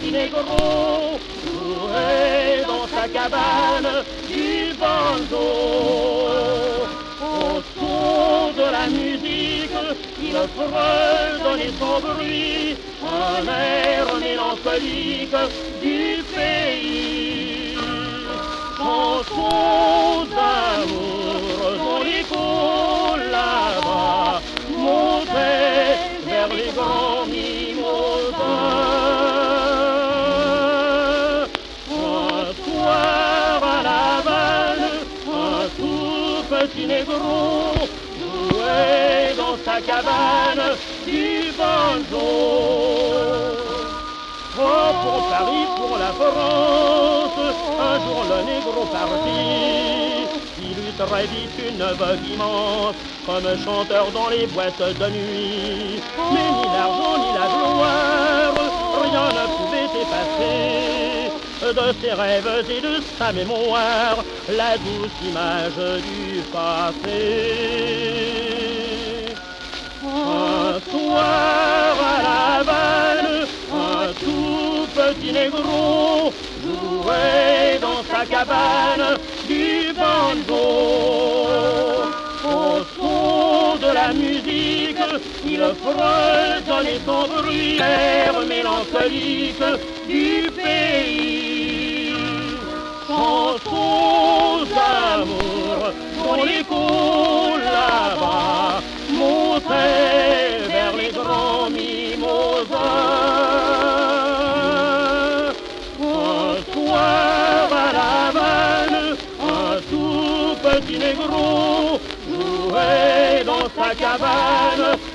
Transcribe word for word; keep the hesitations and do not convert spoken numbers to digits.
petit négro jouait dans sa cabane du banjo. Au son de la musique, il fredonnait son bruit, un air mélancolique du pays. Chanson d'amour dont l'écho là-bas montait vers les grands mimosas. Un soir à La Havane, un tout petit négro jouait dans sa cabane du banjo. Oh, pour Paris, pour la France, un jour le négro partit. Il eut très vite une vogue immense, comme chanteur dans les boîtes de nuit. Mais ni l'argent ni la gloire, rien ne pouvait effacer de ses rêves et de sa mémoire la douce image du passé. Un soir à La Havane, un tout petit négro jouait dans sa cabane du banjo. Au son de la musique, il fredonnait son bruit, l'air mélancolique du pays. Chansons d'amour dont l'écho là-bas montait vers les grands mimosas. Un soir à La Havane, un tout petit négro jouait dans sa cabane